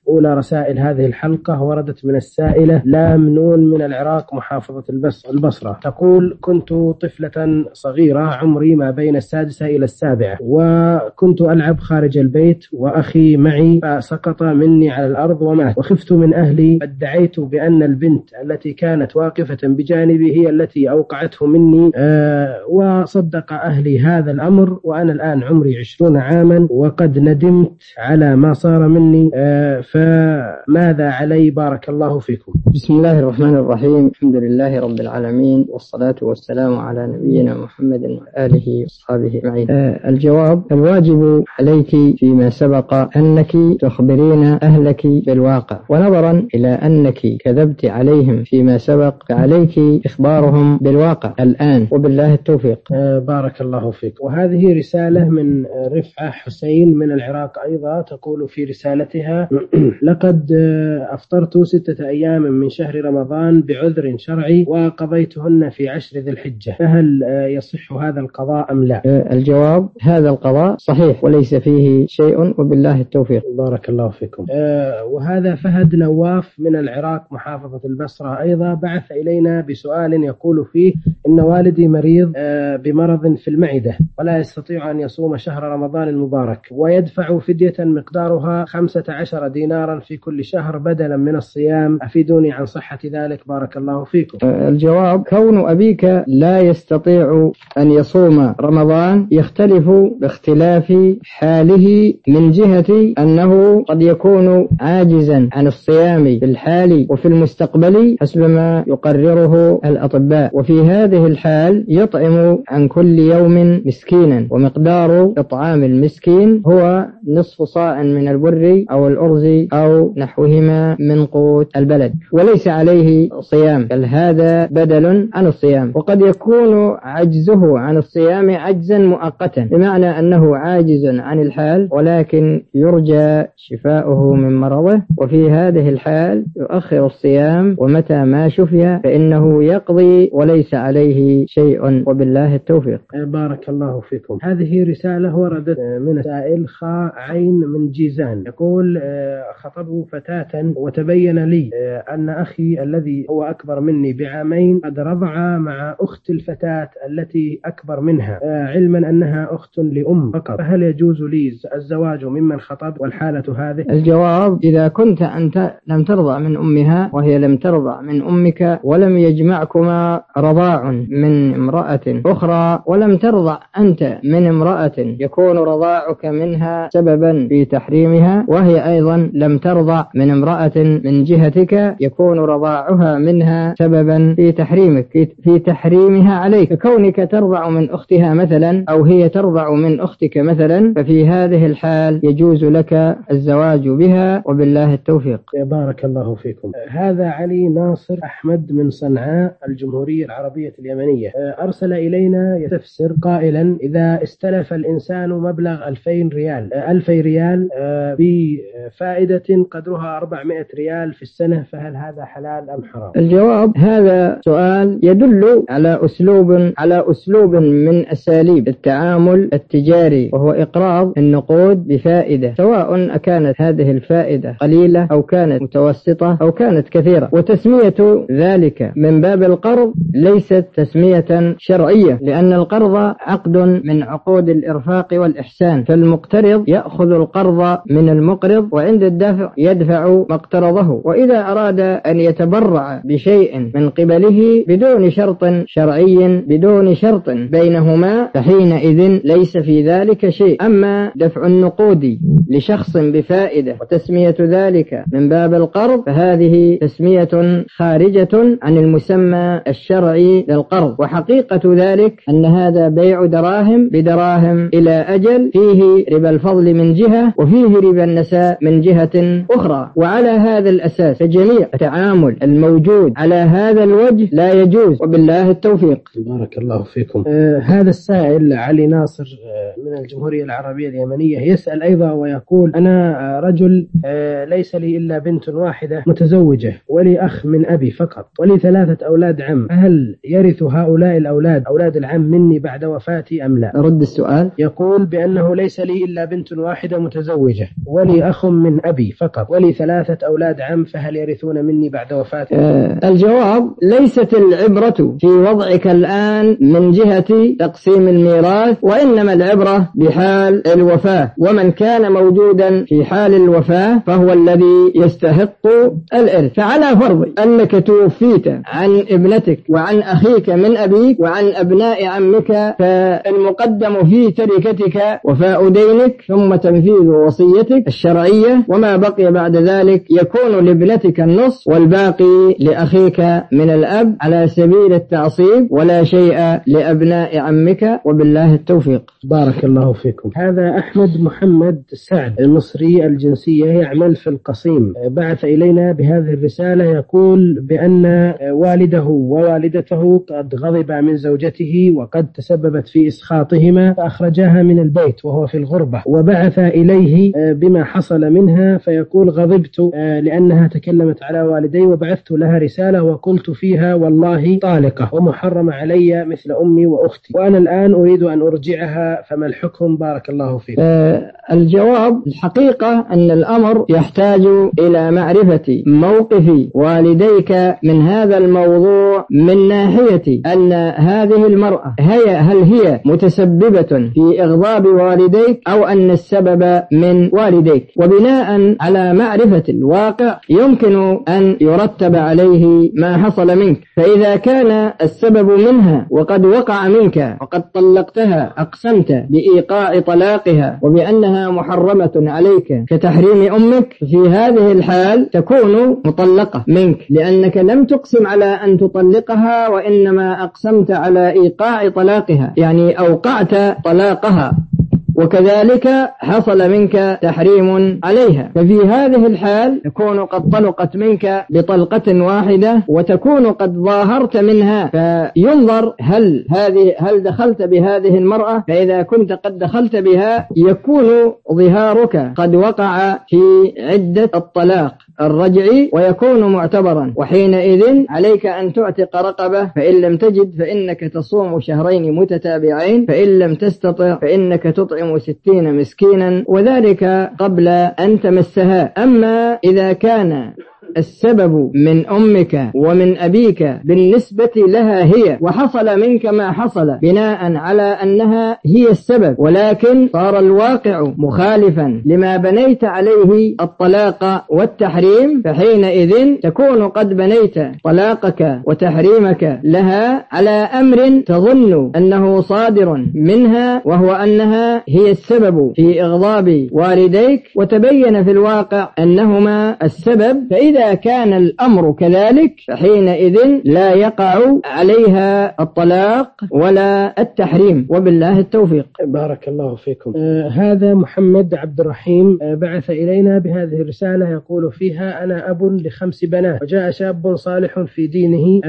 أولى رسائل هذه الحلقة وردت من السائلة لام نون من العراق محافظة البصرة. تقول: كنت طفلة صغيرة عمري ما بين السادسة إلى السابعة، وكنت ألعب خارج البيت وأخي معي فسقط مني على الأرض ومات، وخفت من أهلي فادعيت بأن البنت التي كانت واقفة بجانبي هي التي أوقعته مني، وصدق أهلي هذا الأمر، وأنا الآن عمري 20 عاما وقد ندمت على ما صار مني، فماذا علي؟ بارك الله فيكم. بسم الله الرحمن الرحيم. الحمد لله رب العالمين، والصلاة والسلام على نبينا محمد وآله وصحبه أجمعين. الجواب: الواجب عليك فيما سبق أنك تخبرين أهلك بالواقع، ونظرا إلى أنك كذبت عليهم فيما سبق فعليك إخبارهم بالواقع الآن، وبالله التوفيق. بارك الله فيك. وهذه رسالة من رفعة حسين من العراق أيضا، تقول في رسالتها: لقد أفطرت 6 أيام من شهر رمضان بعذر شرعي وقضيتهن في 10 ذي الحجة، فهل يصح هذا القضاء أم لا؟ الجواب: هذا القضاء صحيح وليس فيه شيء، وبالله التوفيق. بارك الله فيكم. وهذا فهد نواف من العراق محافظة البصرة أيضا بعث إلينا بسؤال يقول فيه: إن والدي مريض بمرض في المعدة ولا يستطيع أن يصوم شهر رمضان المبارك، ويدفع فدية مقدارها 15 دينارا في كل شهر بدلا من الصيام، أفيدوني عن صحة ذلك بارك الله فيكم. الجواب: كون أبيك لا يستطيع أن يصوم رمضان يختلف باختلاف حاله، من جهة أنه قد يكون عاجزا عن الصيام في الحال وفي المستقبل حسب ما يقرره الأطباء، وفي هذه الحال يطعم عن كل يوم مسكينا، ومقدار إطعام المسكين هو نصف صاع من البر أو الأرز أو نحوهما من قوت البلد، وليس عليه صيام، بل هذا بدل عن الصيام. وقد يكون عجزه عن الصيام عجزا مؤقتا، بمعنى أنه عاجز عن الحال ولكن يرجى شفاؤه من مرضه، وفي هذه الحال يؤخر الصيام، ومتى ما شفي فإنه يقضي وليس عليه شيء، وبالله التوفيق. بارك الله فيكم. هذه رسالة وردت من سائل خاء عين من جيزان، يقول: خطبت فتاة وتبين لي أن أخي الذي هو أكبر مني بعامين قد رضع مع أخت الفتاة التي أكبر منها، علما أنها أخت لأم فقط، فهل يجوز لي الزواج ممن خطب والحالة هذه؟ الجواب: إذا كنت أنت لم ترضع من أمها وهي لم ترضع من أمك، ولم يجمعكما رضاع من امرأة أخرى، ولم ترضع أنت من امرأة يكون رضاعك منها سببا في تحريمها، وهي أيضا لم ترضع من امرأة من جهتك يكون رضاعها منها سببا في تحريمك في تحريمها عليك، كونك ترضع من أختها مثلا أو هي ترضع من أختك مثلا، ففي هذه الحال يجوز لك الزواج بها، وبالله التوفيق. بارك الله فيكم. هذا علي ناصر أحمد من صنعاء الجمهورية العربية اليمنية، أرسل إلينا يستفسر قائلا: إذا استلف الإنسان مبلغ 2000 ريال بفائدة قدرها 400 ريال في السنة، فهل هذا حلال أم حرام؟ الجواب: هذا سؤال يدل على أسلوب من أساليب التعامل التجاري، وهو إقراض النقود بفائدة، سواء أكانت هذه الفائدة قليلة أو كانت متوسطة أو كانت كثيرة، وتسمية ذلك من باب القرض ليست تسمية شرعية، لأن القرض عقد من عقود الإرفاق والإحسان، فالمقترض يأخذ القرض من المقرض، وعند الدفع يدفع ما اقترضه، وإذا أراد أن يتبرع بشيء من قبله بدون شرط شرعي بدون شرط بينهما فحينئذ ليس في ذلك شيء. أما دفع النقود لشخص بفائدة وتسمية ذلك من باب القرض فهذه تسمية خارجة عن المسمى الشرعي للقرض، وحقيقة ذلك أن هذا بيع دراهم بدراهم إلى أجل، فيه ربا الفضل من جهة وفيه ربا النساء من جهة أخرى، وعلى هذا الأساس فجميع التعامل الموجود على هذا الوجه لا يجوز، وبالله التوفيق. بارك الله فيكم. هذا السائل علي ناصر من الجمهورية العربية اليمنية يسأل أيضا ويقول: أنا رجل ليس لي إلا بنت واحدة متزوجة، ولي أخ من أبي فقط، ولي 3 أولاد عم، فهل يرث هؤلاء الأولاد أولاد العم مني بعد وفاتي أم لا؟ رد السؤال. يقول بأنه ليس لي إلا بنت واحدة متزوجة، ولي أخ من أبي فقط، ولي لي 3 أولاد عم فهل يرثون مني بعد وفاتي؟ الجواب: ليست العبرة في وضعك الآن من جهة تقسيم الميراث، وإنما العبرة بحال الوفاة، ومن كان موجودا في حال الوفاة فهو الذي يستحق الإرث. فعلى فرض أنك توفيت عن ابنتك وعن أخيك من أبيك وعن أبناء عمك، فالمقدم في تركتك وفاء دينك ثم تنفيذ وصيتك الشرعية، وما بقي بعد ذلك يكون لابنتك النصف والباقي لأخيك من الأب على سبيل التعصيب، ولا شيء لأبناء عمك، وبالله التوفيق. بارك الله فيكم. هذا أحمد محمد سعد المصري الجنسية يعمل في القصيم، بعث إلينا بهذه الرسالة يقول بأن والده ووالدته قد غضبا من زوجته وقد تسببت في إسخاطهما فأخرجاها من البيت وهو في الغربة، وبعث إليه بما حصل منها، فيقول: غضبت لأنها تكلمت على والدي وبعثت لها رسالة وقلت فيها والله طالقة ومحرمة علي مثل أمي وأختي، وأنا الآن أريد أن أرجعها، فما الحكم؟ بارك الله فيك. الجواب: الحقيقة أن الأمر يحتاج إلى معرفة موقف والديك من هذا الموضوع، من ناحية أن هذه المرأة هل هي متسببة في إغضاب والديك أو أن السبب من والديك، وبناء على معرفة الواقع يمكن أن يرتب عليه ما حصل منك. فإذا كان السبب منها وقد وقع منك وقد طلقتها، أقسمت بإيقاع طلاقها وبأنها محرمة عليك كتحريم أمك، في هذه الحال تكون مطلقة منك، لأنك لم تقسم على أن تطلقها وإنما أقسمت على إيقاع طلاقها، يعني أوقعت طلاقها، وكذلك حصل منك تحريم عليها. ففي هذه الحال تكون قد طلقت منك بطلقة واحدة وتكون قد ظاهرت منها، فينظر هل دخلت بهذه المرأة، فإذا كنت قد دخلت بها يكون ظهارك قد وقع في عدة الطلاق الرجعي ويكون معتبرا، وحينئذ عليك أن تعتق رقبة، فإن لم تجد فإنك تصوم شهرين متتابعين، فإن لم تستطع فإنك تطعم 60 مسكينا، وذلك قبل أن تمسها. أما إذا كان السبب من أمك ومن أبيك بالنسبة لها هي، وحصل منك ما حصل بناء على أنها هي السبب، ولكن صار الواقع مخالفا لما بنيت عليه الطلاق والتحريم، فحينئذ تكون قد بنيت طلاقك وتحريمك لها على أمر تظن أنه صادر منها، وهو أنها هي السبب في إغضاب والديك، وتبين في الواقع أنهما السبب. فإذا كان الأمر كذلك فحينئذ لا يقع عليها الطلاق ولا التحريم، وبالله التوفيق. بارك الله فيكم. هذا محمد عبد الرحيم بعث إلينا بهذه الرسالة يقول فيها: أنا أب ل5 بنات، وجاء شاب صالح في دينه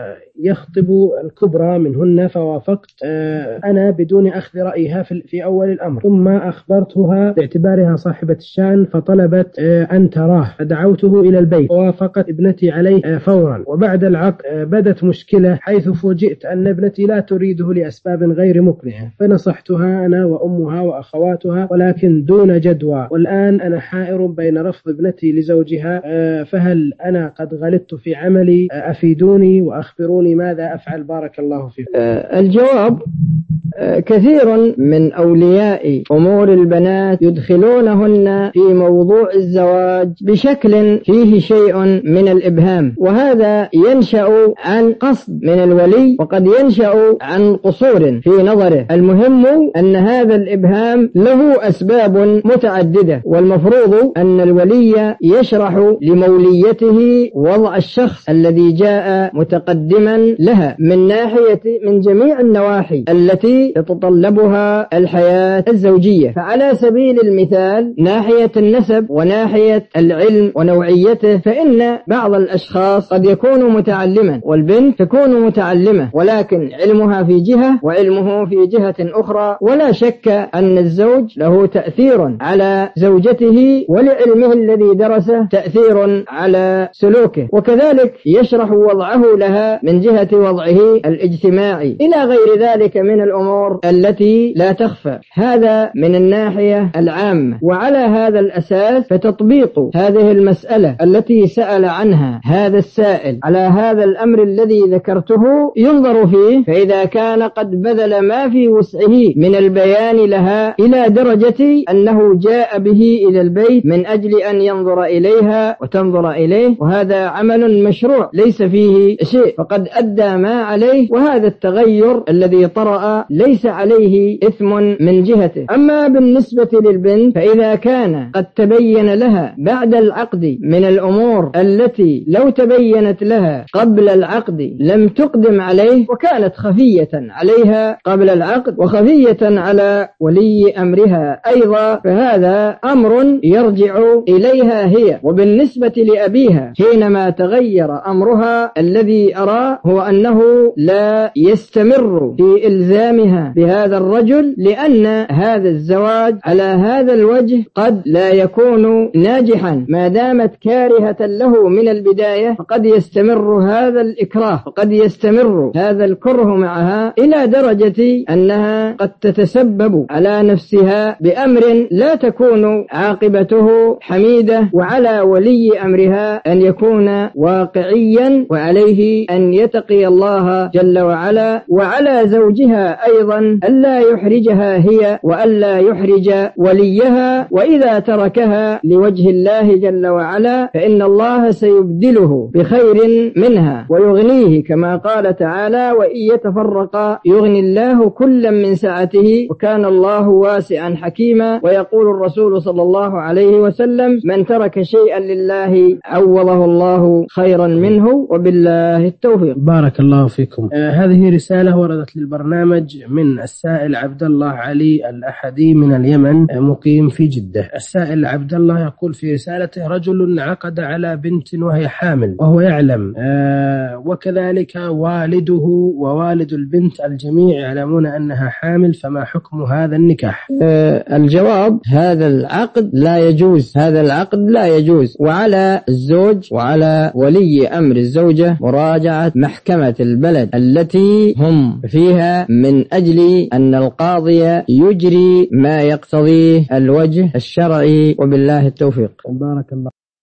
يخطب الكبرى منهن، فوافقت أنا بدون أخذ رأيها في أول الأمر، ثم أخبرتها باعتبارها صاحبة الشأن فطلبت أن تراه، فدعوته إلى البيت ووافقت ابنتي عليه فورا، وبعد العقد بدت مشكلة حيث فوجئت أن ابنتي لا تريده لأسباب غير مقنعة، فنصحتها أنا وأمها وأخواتها ولكن دون جدوى، والآن أنا حائر بين رفض ابنتي لزوجها، فهل أنا قد غلطت في عملي؟ أفيدوني وأخبروني ماذا أفعل؟ بارك الله فيكم. الجواب: كثير من أولياء أمور البنات يدخلونهن في موضوع الزواج بشكل فيه شيء من الإبهام، وهذا ينشأ عن قصد من الولي وقد ينشأ عن قصور في نظره. المهم أن هذا الإبهام له أسباب متعددة، والمفروض أن الولي يشرح لموليته وضع الشخص الذي جاء متقدما لها من جميع النواحي التي تتطلبها الحياة الزوجية. فعلى سبيل المثال ناحية النسب وناحية العلم ونوعيته، فإن بعض الأشخاص قد يكون متعلما والبنت تكون متعلمة، ولكن علمها في جهة وعلمه في جهة أخرى، ولا شك أن الزوج له تأثير على زوجته، ولعلمه الذي درسه تأثير على سلوكه، وكذلك يشرح وضعه لها من جهة وضعه الاجتماعي إلى غير ذلك من الأمور التي لا تخفى. هذا من الناحية العامة. وعلى هذا الأساس فتطبيق هذه المسألة التي سأل عنها هذا السائل على هذا الأمر الذي ذكرته ينظر فيه، فإذا كان قد بذل ما في وسعه من البيان لها إلى درجة أنه جاء به إلى البيت من أجل أن ينظر إليها وتنظر إليه، وهذا عمل مشروع ليس فيه شيء، فقد أدى ما عليه، وهذا التغير الذي طرأ ليس عليه إثم من جهته. أما بالنسبة للبنت فإذا كان قد تبين لها بعد العقد من الأمور التي لو تبينت لها قبل العقد لم تقدم عليه، وكانت خفية عليها قبل العقد وخفية على ولي أمرها أيضا، فهذا أمر يرجع إليها هي. وبالنسبة لأبيها حينما تغير أمرها الذي أرى هو أنه لا يستمر في إلزامها بهذا الرجل، لأن هذا الزواج على هذا الوجه قد لا يكون ناجحا ما دامت كارهة له من البداية، فقد يستمر هذا الإكراه، فقد يستمر هذا الكره معها إلى درجة أنها قد تتسبب على نفسها بأمر لا تكون عاقبته حميدة، وعلى ولي أمرها أن يكون واقعيا، وعليه أن يتقي الله جل وعلا، وعلى زوجها أيضا ألا يحرجها هي وألا يحرج وليها، وإذا تركها لوجه الله جل وعلا فإن الله سيبدله بخير منها ويغنيه، كما قال تعالى: وإن يتفرقا يغني الله كلا من سعته وكان الله واسعا حكيما. ويقول الرسول صلى الله عليه وسلم: من ترك شيئا لله عوضه الله خيرا منه، وبالله التوفيق. بارك الله فيكم. هذه رسالة وردت للبرنامج من السائل عبد الله علي الأحدي من اليمن، مقيم في جدة. السائل عبد الله يقول في رسالته: رجل عقد على بنت وهي حامل وهو يعلم، وكذلك والده ووالد البنت الجميع يعلمون أنها حامل، فما حكم هذا النكاح؟ الجواب: هذا العقد لا يجوز، هذا العقد لا يجوز، وعلى الزوج وعلى ولي أمر الزوجة مراجعة محكمة البلد التي هم فيها من أجل أن القاضي يجري ما يقتضيه الوجه الشرعي، وبالله التوفيق. بارك الله.